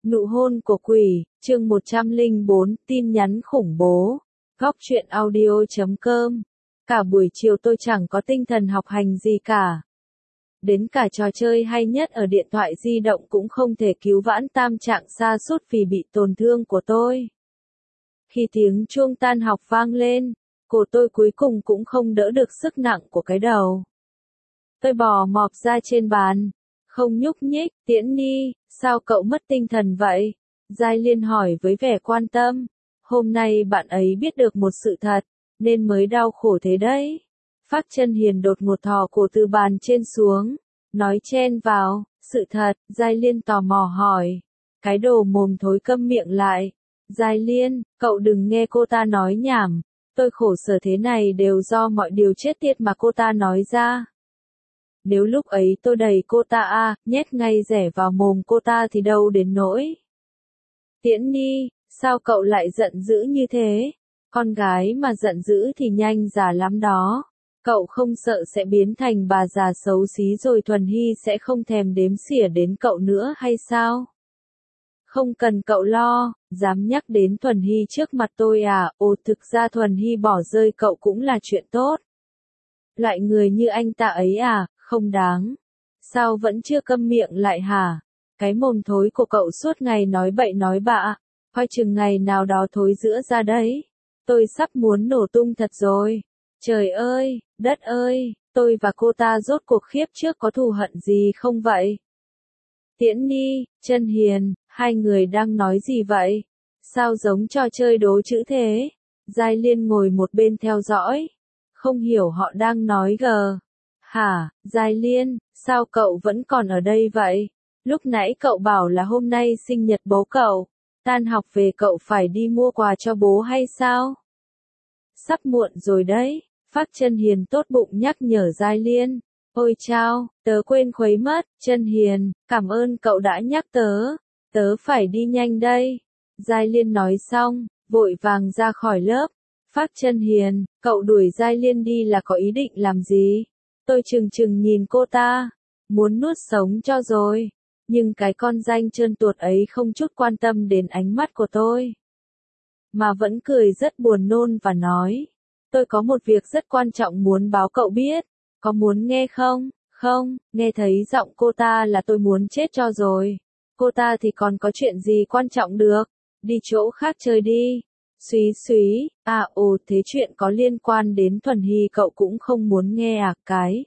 Nụ hôn của quỷ, chương 104, tin nhắn khủng bố. Góc truyện audio.com. Cả buổi chiều tôi chẳng có tinh thần học hành gì cả. Đến cả trò chơi hay nhất ở điện thoại di động cũng không thể cứu vãn tâm trạng sa sút vì bị tổn thương của tôi. Khi tiếng chuông tan học vang lên, cổ tôi cuối cùng cũng không đỡ được sức nặng của cái đầu. Tôi bò mọp ra trên bàn, không nhúc nhích. Tiễn Nhi, sao cậu mất tinh thần vậy? Giai Liên hỏi với vẻ quan tâm. Hôm nay bạn ấy biết được một sự thật, nên mới đau khổ thế đấy. Phác Chân Hiền đột ngột thò cổ từ bàn trên xuống, nói chen vào. Sự thật? Giai Liên tò mò hỏi. Cái đồ mồm thối câm miệng lại. Giai Liên, cậu đừng nghe cô ta nói nhảm. Tôi khổ sở thế này đều do mọi điều chết tiệt mà cô ta nói ra. Nếu lúc ấy tôi đẩy cô ta nhét ngay rẻ vào mồm cô ta thì đâu đến nỗi. Tiễn Nhi, sao cậu lại giận dữ như thế? Con gái mà giận dữ thì nhanh già lắm đó. Cậu không sợ sẽ biến thành bà già xấu xí rồi Thuần Hy sẽ không thèm đếm xỉa đến cậu nữa hay sao? Không cần cậu lo, dám nhắc đến Thuần Hy trước mặt tôi à? Ồ, thực ra Thuần Hy bỏ rơi cậu cũng là chuyện tốt. Loại người như anh ta ấy à, không đáng. Sao vẫn chưa câm miệng lại hả? Cái mồm thối của cậu suốt ngày nói bậy nói bạ, coi chừng ngày nào đó thối giữa ra đấy. Tôi sắp muốn nổ tung thật rồi. Trời ơi, đất ơi, tôi và cô ta rốt cuộc khiếp trước có thù hận gì không vậy? Tiễn Nhi, Chân Hiền, hai người đang nói gì vậy? Sao giống trò chơi đố chữ thế? Giai Liên ngồi một bên theo dõi. Không hiểu họ đang nói gờ. Hả, Giai Liên, sao cậu vẫn còn ở đây vậy? Lúc nãy cậu bảo là hôm nay sinh nhật bố cậu. Tan học về cậu phải đi mua quà cho bố hay sao? Sắp muộn rồi đấy. Phác Chân Hiền tốt bụng nhắc nhở Giai Liên. Ôi chao, tớ quên khuấy mất. Chân Hiền, cảm ơn cậu đã nhắc tớ. Tớ phải đi nhanh đây. Giai Liên nói xong, vội vàng ra khỏi lớp. Phác Chân Hiền, cậu đuổi Giai Liên đi là có ý định làm gì? Tôi chừng chừng nhìn cô ta, muốn nuốt sống cho rồi. Nhưng cái con danh trơn tuột ấy không chút quan tâm đến ánh mắt của tôi. Mà vẫn cười rất buồn nôn và nói. Tôi có một việc rất quan trọng muốn báo cậu biết. Có muốn nghe không? Không, nghe thấy giọng cô ta là tôi muốn chết cho rồi. Cô ta thì còn có chuyện gì quan trọng được. Đi chỗ khác chơi đi. Xúy, thế chuyện có liên quan đến Thuần Hy cậu cũng không muốn nghe à?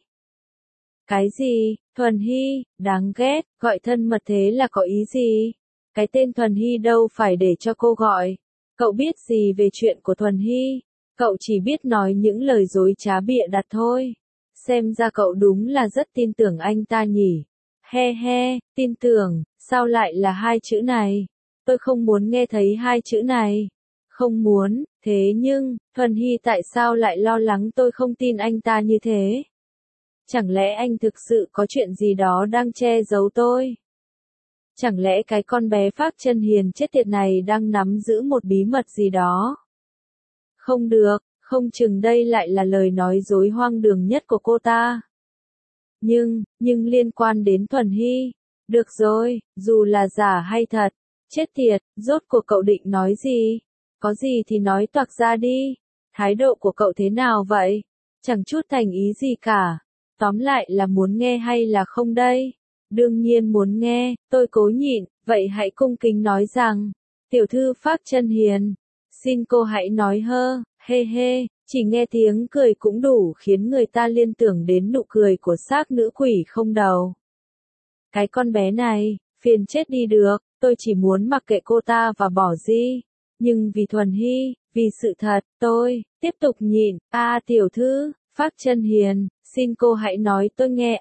Cái gì? Thuần Hy, đáng ghét, gọi thân mật thế là có ý gì? Cái tên Thuần Hy đâu phải để cho cô gọi. Cậu biết gì về chuyện của Thuần Hy? Cậu chỉ biết nói những lời dối trá bịa đặt thôi. Xem ra cậu đúng là rất tin tưởng anh ta nhỉ. He, tin tưởng, sao lại là hai chữ này? Tôi không muốn nghe thấy hai chữ này. Không muốn, thế nhưng, Thuần Hy tại sao lại lo lắng tôi không tin anh ta như thế? Chẳng lẽ anh thực sự có chuyện gì đó đang che giấu tôi? Chẳng lẽ cái con bé Phác Chân Hiền chết tiệt này đang nắm giữ một bí mật gì đó? Không được, không chừng đây lại là lời nói dối hoang đường nhất của cô ta. Nhưng liên quan đến Thuần Hy. Được rồi, dù là giả hay thật. Chết tiệt, rốt cuộc cậu định nói gì? Có gì thì nói toạc ra đi. Thái độ của cậu thế nào vậy? Chẳng chút thành ý gì cả. Tóm lại là muốn nghe hay là không đây? Đương nhiên muốn nghe, tôi cố nhịn, vậy hãy cung kính nói rằng. Tiểu thư Phác Chân Hiền, xin cô hãy nói he, chỉ nghe tiếng cười cũng đủ khiến người ta liên tưởng đến nụ cười của xác nữ quỷ không đầu. Cái con bé này, phiền chết đi được, tôi chỉ muốn mặc kệ cô ta và bỏ đi. Nhưng vì Thuần Hy, vì sự thật, tôi tiếp tục nhịn. Tiểu thư Phác Chân Hiền, xin cô hãy nói tôi nghe.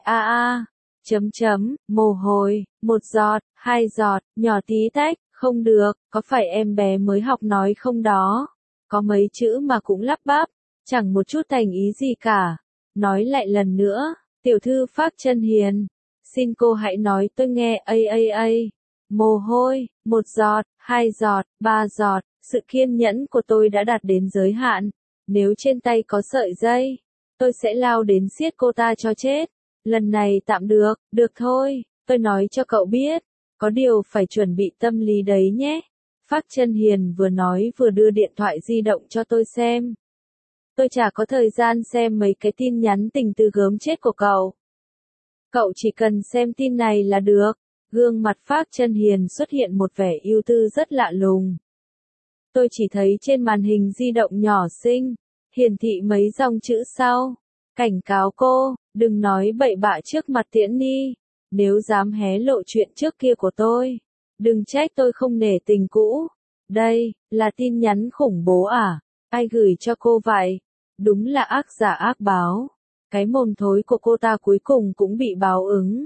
Mồ hôi, 1 giọt, 2 giọt, nhỏ tí tách, không được, có phải em bé mới học nói không đó? Có mấy chữ mà cũng lắp bắp, chẳng một chút thành ý gì cả. Nói lại lần nữa, tiểu thư Phác Chân Hiền, xin cô hãy nói tôi nghe. Mồ hôi, 1 giọt, 2 giọt, 3 giọt, sự kiên nhẫn của tôi đã đạt đến giới hạn. Nếu trên tay có sợi dây, tôi sẽ lao đến siết cô ta cho chết. Lần này tạm được thôi, tôi nói cho cậu biết. Có điều phải chuẩn bị tâm lý đấy nhé. Phác Chân Hiền vừa nói vừa đưa điện thoại di động cho tôi xem. Tôi chả có thời gian xem mấy cái tin nhắn tình từ gớm chết của cậu. Cậu chỉ cần xem tin này là được. Gương mặt Phác Chân Hiền xuất hiện một vẻ ưu tư rất lạ lùng. Tôi chỉ thấy trên màn hình di động nhỏ xinh, hiển thị mấy dòng chữ sau. Cảnh cáo cô, đừng nói bậy bạ trước mặt Tiễn Ni. Nếu dám hé lộ chuyện trước kia của tôi, đừng trách tôi không nể tình cũ. Đây, là tin nhắn khủng bố à? Ai gửi cho cô vậy? Đúng là ác giả ác báo. Cái mồm thối của cô ta cuối cùng cũng bị báo ứng.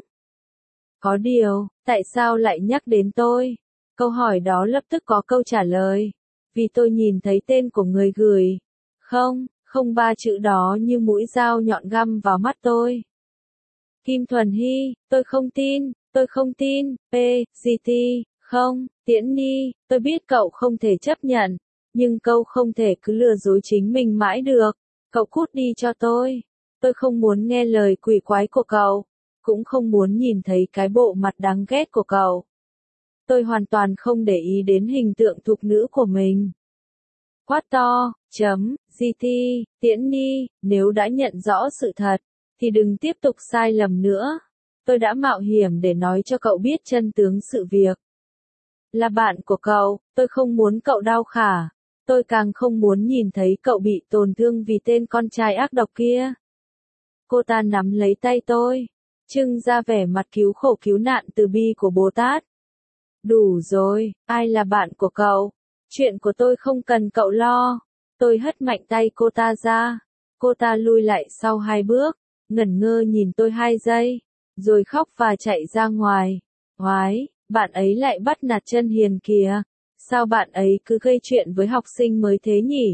Có điều, tại sao lại nhắc đến tôi? Câu hỏi đó lập tức có câu trả lời. Vì tôi nhìn thấy tên của người gửi. Không ba chữ đó như mũi dao nhọn găm vào mắt tôi. Kim Thuần Hy, tôi không tin, GT, không, Tiễn Ni, tôi biết cậu không thể chấp nhận, nhưng cậu không thể cứ lừa dối chính mình mãi được, cậu cút đi cho tôi không muốn nghe lời quỷ quái của cậu, cũng không muốn nhìn thấy cái bộ mặt đáng ghét của cậu. Tôi hoàn toàn không để ý đến hình tượng thục nữ của mình. Quát to, GT, Tiễn Ni, nếu đã nhận rõ sự thật, thì đừng tiếp tục sai lầm nữa. Tôi đã mạo hiểm để nói cho cậu biết chân tướng sự việc. Là bạn của cậu, tôi không muốn cậu đau khả. Tôi càng không muốn nhìn thấy cậu bị tổn thương vì tên con trai ác độc kia. Cô ta nắm lấy tay tôi, trưng ra vẻ mặt cứu khổ cứu nạn từ bi của Bồ Tát. Đủ rồi, ai là bạn của cậu? Chuyện của tôi không cần cậu lo. Tôi hất mạnh tay cô ta ra. Cô ta lui lại sau 2 bước, ngẩn ngơ nhìn tôi 2 giây, rồi khóc và chạy ra ngoài. Oái, bạn ấy lại bắt nạt Chân Hiền kìa. Sao bạn ấy cứ gây chuyện với học sinh mới thế nhỉ?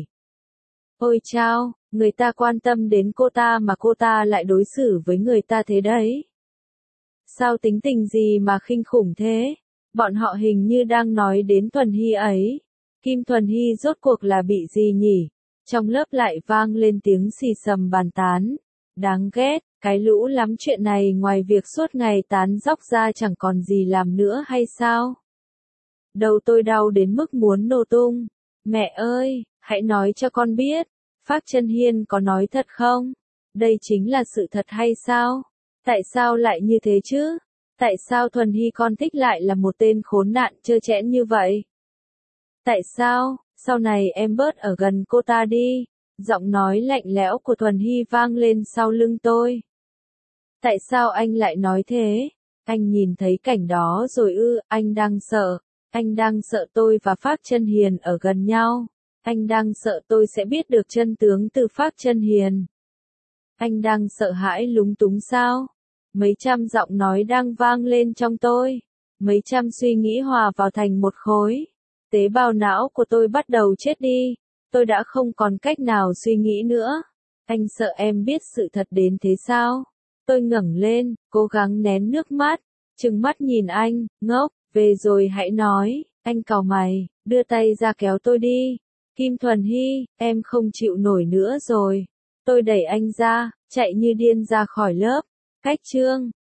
Ôi chao, người ta quan tâm đến cô ta mà cô ta lại đối xử với người ta thế đấy. Sao tính tình gì mà khinh khủng thế? Bọn họ hình như đang nói đến Thuần Hy ấy. Kim Thuần Hy rốt cuộc là bị gì nhỉ? Trong lớp lại vang lên tiếng xì xầm bàn tán. Đáng ghét, cái lũ lắm chuyện này ngoài việc suốt ngày tán dóc ra chẳng còn gì làm nữa hay sao? Đầu tôi đau đến mức muốn nổ tung. Mẹ ơi, hãy nói cho con biết, Phác Chân Hiên có nói thật không? Đây chính là sự thật hay sao? Tại sao lại như thế chứ? Tại sao Thuần Hy con thích lại là một tên khốn nạn trơ trẽn như vậy? Tại sao, sau này em bớt ở gần cô ta đi? Giọng nói lạnh lẽo của Thuần Hy vang lên sau lưng tôi. Tại sao anh lại nói thế? Anh nhìn thấy cảnh đó rồi ư? Anh đang sợ. Anh đang sợ tôi và Phác Chân Hiền ở gần nhau. Anh đang sợ tôi sẽ biết được chân tướng từ Phác Chân Hiền. Anh đang sợ hãi lúng túng sao? Mấy trăm giọng nói đang vang lên trong tôi. Mấy trăm suy nghĩ hòa vào thành một khối. Tế bào não của tôi bắt đầu chết đi. Tôi đã không còn cách nào suy nghĩ nữa. Anh sợ em biết sự thật đến thế sao? Tôi ngẩng lên, cố gắng nén nước mắt, trừng mắt nhìn anh, ngốc, về rồi hãy nói. Anh cau mày, đưa tay ra kéo tôi đi. Kim Thuần Hy, em không chịu nổi nữa rồi. Tôi đẩy anh ra, chạy như điên ra khỏi lớp. Cách chương